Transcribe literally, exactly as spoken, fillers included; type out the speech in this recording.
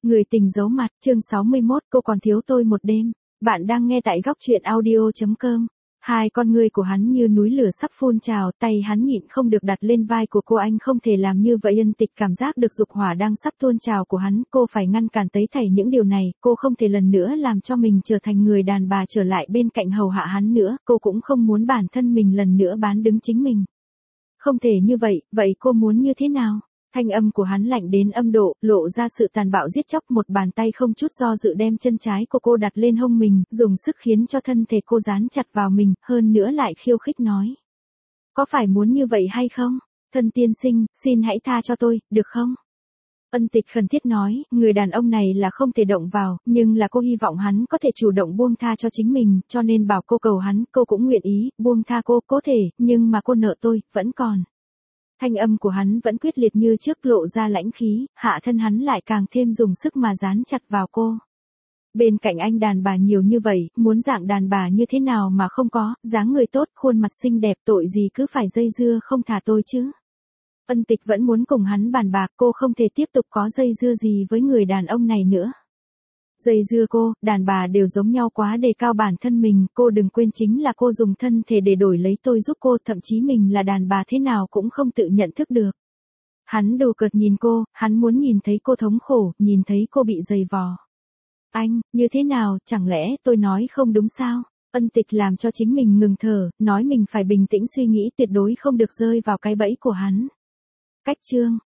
Người tình giấu mặt, chương sáu mươi mốt, cô còn thiếu tôi một đêm. Bạn đang nghe tại góc truyện audio chấm com. Hai con ngươi của hắn như núi lửa sắp phun trào, tay hắn nhịn không được đặt lên vai của cô. Anh không thể làm như vậy. Ân Tịch cảm giác được dục hỏa đang sắp tuôn trào của hắn, cô phải ngăn cản tấy thảy những điều này, cô không thể lần nữa làm cho mình trở thành người đàn bà trở lại bên cạnh hầu hạ hắn nữa, cô cũng không muốn bản thân mình lần nữa bán đứng chính mình. Không thể như vậy, vậy cô muốn như thế nào? Thanh âm của hắn lạnh đến âm độ, lộ ra sự tàn bạo giết chóc. Một bàn tay không chút do dự đem chân trái của cô đặt lên hông mình, dùng sức khiến cho thân thể cô dán chặt vào mình, hơn nữa lại khiêu khích nói. Có phải muốn như vậy hay không? Thân tiên sinh, xin hãy tha cho tôi, được không? Ân Tịch khẩn thiết nói, người đàn ông này là không thể động vào, nhưng là cô hy vọng hắn có thể chủ động buông tha cho chính mình, cho nên bảo cô cầu hắn, cô cũng nguyện ý, buông tha cô, có thể, nhưng mà cô nợ tôi, vẫn còn. Thanh âm của hắn vẫn quyết liệt như trước, lộ ra lãnh khí, hạ thân hắn lại càng thêm dùng sức mà dán chặt vào cô. Bên cạnh anh đàn bà nhiều như vậy, muốn dạng đàn bà như thế nào mà không có, dáng người tốt, khuôn mặt xinh đẹp, tội gì cứ phải dây dưa không thả tôi chứ. Ân Tịch vẫn muốn cùng hắn bàn bạc, cô không thể tiếp tục có dây dưa gì với người đàn ông này nữa. Dây dưa cô, đàn bà đều giống nhau quá, đề cao bản thân mình, cô đừng quên chính là cô dùng thân thể để đổi lấy tôi giúp cô, thậm chí mình là đàn bà thế nào cũng không tự nhận thức được. Hắn đùa cợt nhìn cô, hắn muốn nhìn thấy cô thống khổ, nhìn thấy cô bị giày vò. Anh, như thế nào, chẳng lẽ tôi nói không đúng sao? Ân Tịch làm cho chính mình ngừng thở, nói mình phải bình tĩnh suy nghĩ, tuyệt đối không được rơi vào cái bẫy của hắn. Cách chương